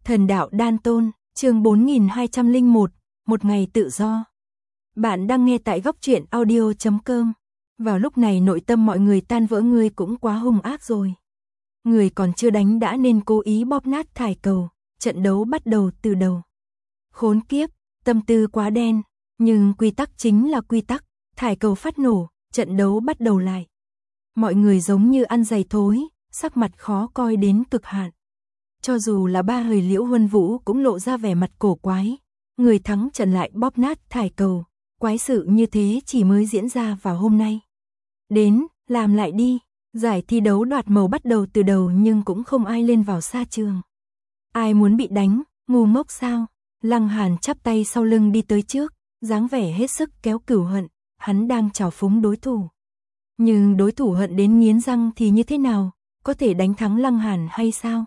Thần đạo đan tôn, chương 4201, một ngày tự do. Bạn đang nghe tại góc truyện audio.com. Vào lúc này nội tâm mọi người tan vỡ, ngươi cũng quá hung ác rồi. Người còn chưa đánh đã nên cố ý bóp nát thải cầu, trận đấu bắt đầu từ đầu. Khốn kiếp, tâm tư quá đen, nhưng quy tắc chính là quy tắc, thải cầu phát nổ, trận đấu bắt đầu lại. Mọi người giống như ăn giày thối, sắc mặt khó coi đến cực hạn. Cho dù là ba hời Liễu Huân Vũ cũng lộ ra vẻ mặt cổ quái. Người thắng trận lại bóp nát thải cầu, quái sự như thế chỉ mới diễn ra vào hôm nay. Đến, làm lại đi. Giải thi đấu đoạt màu bắt đầu từ đầu nhưng cũng không ai lên vào sa trường. Ai muốn bị đánh, ngu ngốc sao? Lăng Hàn chắp tay sau lưng đi tới trước, dáng vẻ hết sức kéo cửu hận, hắn đang trào phúng đối thủ. Nhưng đối thủ hận đến nghiến răng thì như thế nào, có thể đánh thắng Lăng Hàn hay sao?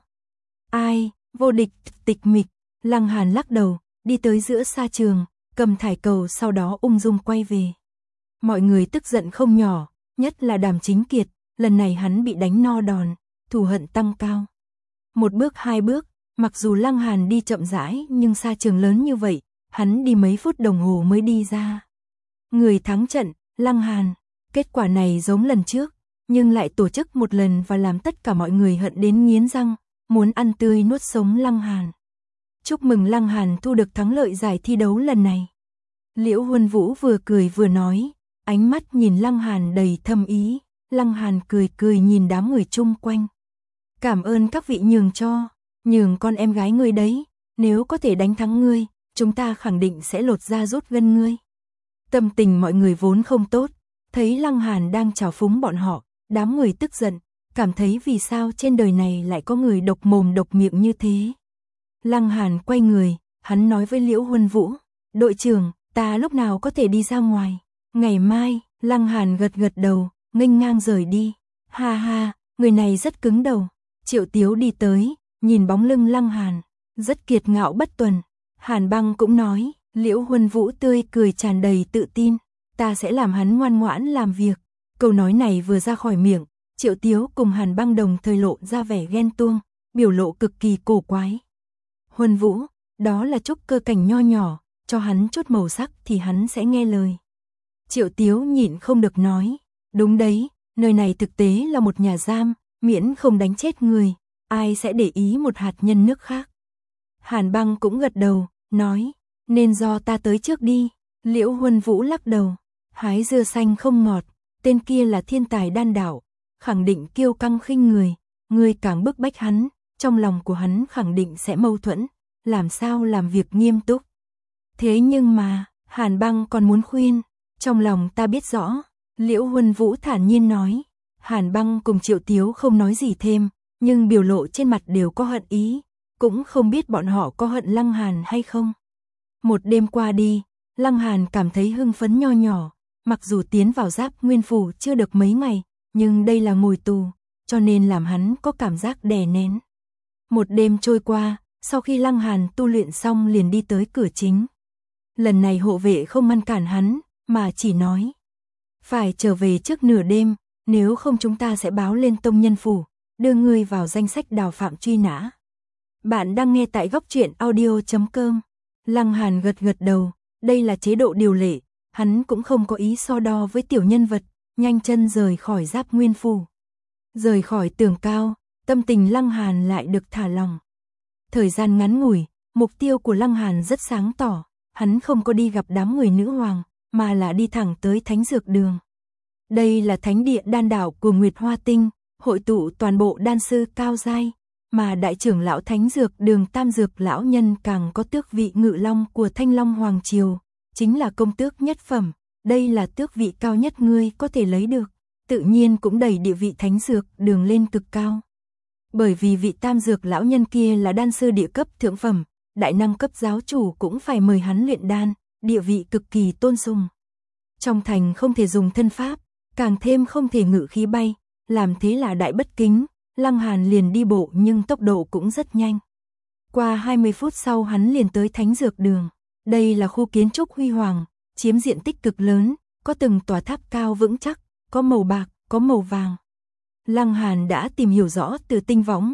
Ai, vô địch, tịch mịch. Lăng Hàn lắc đầu, đi tới giữa sa trường, cầm thải cầu sau đó ung dung quay về. Mọi người tức giận không nhỏ, nhất là Đàm Chính Kiệt, lần này hắn bị đánh no đòn, thù hận tăng cao. Một bước hai bước, mặc dù Lăng Hàn đi chậm rãi nhưng sa trường lớn như vậy, hắn đi mấy phút đồng hồ mới đi ra. Người thắng trận, Lăng Hàn. Kết quả này giống lần trước, nhưng lại tổ chức một lần và làm tất cả mọi người hận đến nghiến răng, muốn ăn tươi nuốt sống Lăng Hàn. Chúc mừng Lăng Hàn thu được thắng lợi giải thi đấu lần này. Liễu Huân Vũ vừa cười vừa nói, ánh mắt nhìn Lăng Hàn đầy thâm ý. Lăng Hàn cười cười nhìn đám người chung quanh. Cảm ơn các vị nhường cho, nhường con em gái ngươi đấy, nếu có thể đánh thắng ngươi, chúng ta khẳng định sẽ lột da rút gân ngươi. Tâm tình mọi người vốn không tốt, thấy Lăng Hàn đang trào phúng bọn họ, đám người tức giận, cảm thấy vì sao trên đời này lại có người độc mồm độc miệng như thế. Lăng Hàn quay người, hắn nói với Liễu Huân Vũ, đội trưởng, ta lúc nào có thể đi ra ngoài? Ngày mai. Lăng Hàn gật gật đầu, nghênh ngang rời đi. Ha ha, người này rất cứng đầu. Triệu Tiếu đi tới, nhìn bóng lưng Lăng Hàn, rất kiệt ngạo bất tuần. Hàn Băng cũng nói, Liễu Huân Vũ tươi cười tràn đầy tự tin, ta sẽ làm hắn ngoan ngoãn làm việc. Câu nói này vừa ra khỏi miệng, Triệu Tiếu cùng Hàn Băng đồng thời lộ ra vẻ ghen tuông, biểu lộ cực kỳ cổ quái. Huân Vũ, đó là trúc cơ cảnh nho nhỏ, cho hắn chút màu sắc thì hắn sẽ nghe lời. Triệu Tiếu nhịn không được nói, đúng đấy, nơi này thực tế là một nhà giam, miễn không đánh chết người, ai sẽ để ý một hạt nhân nước khác. Hàn Băng cũng gật đầu, nói, nên do ta tới trước đi. Liễu Huân Vũ lắc đầu, hái dưa xanh không ngọt, tên kia là thiên tài đan đạo, khẳng định kiêu căng khinh người, ngươi càng bức bách hắn, trong lòng của hắn khẳng định sẽ mâu thuẫn, làm sao làm việc nghiêm túc. Thế nhưng mà, Hàn Băng còn muốn khuyên, trong lòng ta biết rõ, Liễu Huân Vũ thản nhiên nói. Hàn Băng cùng Triệu Tiếu không nói gì thêm, nhưng biểu lộ trên mặt đều có hận ý, cũng không biết bọn họ có hận Lăng Hàn hay không. Một đêm qua đi, Lăng Hàn cảm thấy hưng phấn nho nhỏ, mặc dù tiến vào Giáp Nguyên Phủ chưa được mấy ngày, nhưng đây là ngồi tù, cho nên làm hắn có cảm giác đè nén. Một đêm trôi qua, sau khi Lăng Hàn tu luyện xong liền đi tới cửa chính. Lần này hộ vệ không ngăn cản hắn, mà chỉ nói, phải trở về trước nửa đêm, nếu không chúng ta sẽ báo lên Tông Nhân Phủ, đưa ngươi vào danh sách đào phạm truy nã. Bạn đang nghe tại góc truyện audio.com. Lăng Hàn gật gật đầu, đây là chế độ điều lệ, hắn cũng không có ý so đo với tiểu nhân vật, nhanh chân rời khỏi Giáp Nguyên Phủ. Rời khỏi tường cao, tâm tình Lăng Hàn lại được thả lỏng. Thời gian ngắn ngủi, mục tiêu của Lăng Hàn rất sáng tỏ, hắn không có đi gặp đám người nữ hoàng, mà là đi thẳng tới Thánh Dược Đường. Đây là thánh địa đan đạo của Nguyệt Hoa Tinh, hội tụ toàn bộ đan sư cao giai, mà đại trưởng lão Thánh Dược Đường Tam Dược lão nhân càng có tước vị ngự long của Thanh Long Hoàng Triều, chính là công tước nhất phẩm, đây là tước vị cao nhất ngươi có thể lấy được, tự nhiên cũng đẩy địa vị Thánh Dược Đường lên cực cao. Bởi vì vị Tam Dược lão nhân kia là đan sư địa cấp thượng phẩm, đại năng cấp giáo chủ cũng phải mời hắn luyện đan, địa vị cực kỳ tôn sùng. Trong thành không thể dùng thân pháp, càng thêm không thể ngự khí bay, làm thế là đại bất kính, Lăng Hàn liền đi bộ nhưng tốc độ cũng rất nhanh. Qua 20 phút sau hắn liền tới Thánh Dược Đường. Đây là khu kiến trúc huy hoàng, chiếm diện tích cực lớn, có từng tòa tháp cao vững chắc, có màu bạc, có màu vàng. Lăng Hàn đã tìm hiểu rõ từ tinh võng,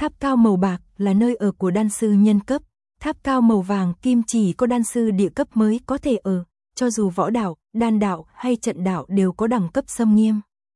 Tháp cao màu bạc là nơi ở của đan sư nhân cấp, tháp cao màu vàng kim chỉ có đan sư địa cấp mới có thể ở, cho dù võ đạo, đan đạo hay trận đạo đều có đẳng cấp xâm nghiêm.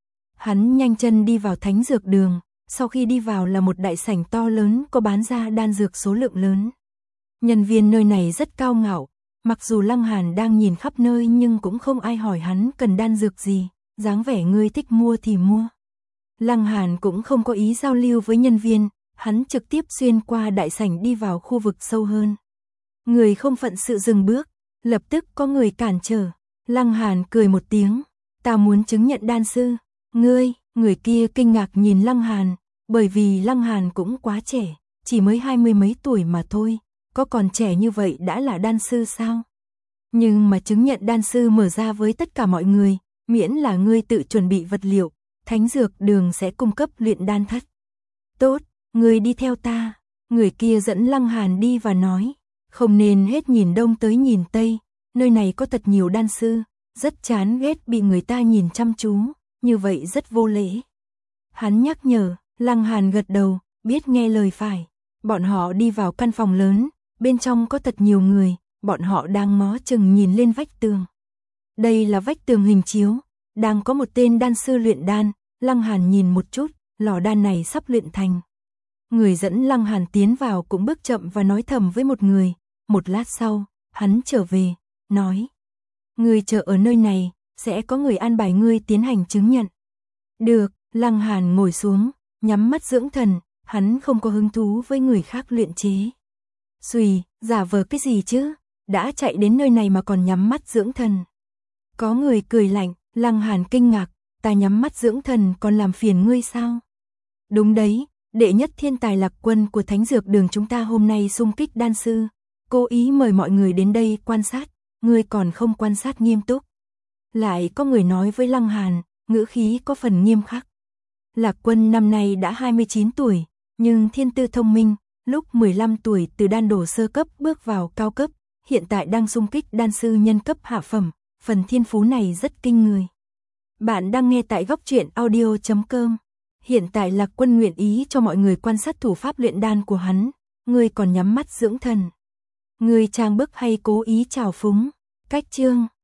Hắn nhanh chân đi vào thánh dược đường, sau khi đi vào là một đại sảnh to lớn có bán ra đan dược số lượng lớn. Nhân viên nơi này rất cao ngạo, mặc dù Lăng Hàn đang nhìn khắp nơi nhưng cũng không ai hỏi hắn cần đan dược gì, dáng vẻ ngươi thích mua thì mua. Lăng Hàn cũng không có ý giao lưu với nhân viên, hắn trực tiếp xuyên qua đại sảnh đi vào khu vực sâu hơn. Người không phận sự dừng bước, lập tức có người cản trở. Lăng Hàn cười một tiếng, ta muốn chứng nhận đan sư. Người kia kinh ngạc nhìn Lăng Hàn, bởi vì Lăng Hàn cũng quá trẻ, chỉ mới 20 mấy tuổi mà thôi, có còn trẻ như vậy đã là đan sư sao? Nhưng mà chứng nhận đan sư mở ra với tất cả mọi người, miễn là ngươi tự chuẩn bị vật liệu, thánh dược đường sẽ cung cấp luyện đan thất. Tốt, ngươi đi theo ta. Người kia dẫn Lăng Hàn đi và nói, không nên hết nhìn đông tới nhìn tây, nơi này có thật nhiều đan sư, rất chán ghét bị người ta nhìn chăm chú, như vậy rất vô lễ. Hắn nhắc nhở, Lăng Hàn gật đầu, biết nghe lời phải. Bọn họ đi vào căn phòng lớn, bên trong có thật nhiều người, bọn họ đang ngó chừng nhìn lên vách tường. Đây là vách tường hình chiếu, đang có một tên đan sư luyện đan, Lăng Hàn nhìn một chút, lò đan này sắp luyện thành. Người dẫn Lăng Hàn tiến vào cũng bước chậm và nói thầm với một người, một lát sau, hắn trở về, nói. Ngươi chờ ở nơi này, sẽ có người an bài ngươi tiến hành chứng nhận. Được, Lăng Hàn ngồi xuống, nhắm mắt dưỡng thần, hắn không có hứng thú với người khác luyện chế. Xùy, giả vờ cái gì chứ, đã chạy đến nơi này mà còn nhắm mắt dưỡng thần. Có người cười lạnh, Lăng Hàn kinh ngạc, ta nhắm mắt dưỡng thần còn làm phiền ngươi sao? Đúng đấy, đệ nhất thiên tài Lạc Quân của Thánh Dược Đường chúng ta hôm nay xung kích đan sư, cố ý mời mọi người đến đây quan sát, ngươi còn không quan sát nghiêm túc. Lại có người nói với Lăng Hàn, ngữ khí có phần nghiêm khắc. Lạc Quân năm nay đã 29 tuổi, nhưng thiên tư thông minh, lúc 15 tuổi từ đan đổ sơ cấp bước vào cao cấp, hiện tại đang xung kích đan sư nhân cấp hạ phẩm, phần thiên phú này rất kinh người. Bạn đang nghe tại góc truyện audio.com. Hiện tại Lạc Quân nguyện ý cho mọi người quan sát thủ pháp luyện đan của hắn, ngươi còn nhắm mắt dưỡng thần. Ngươi trang bức hay cố ý trào phúng? Cách chương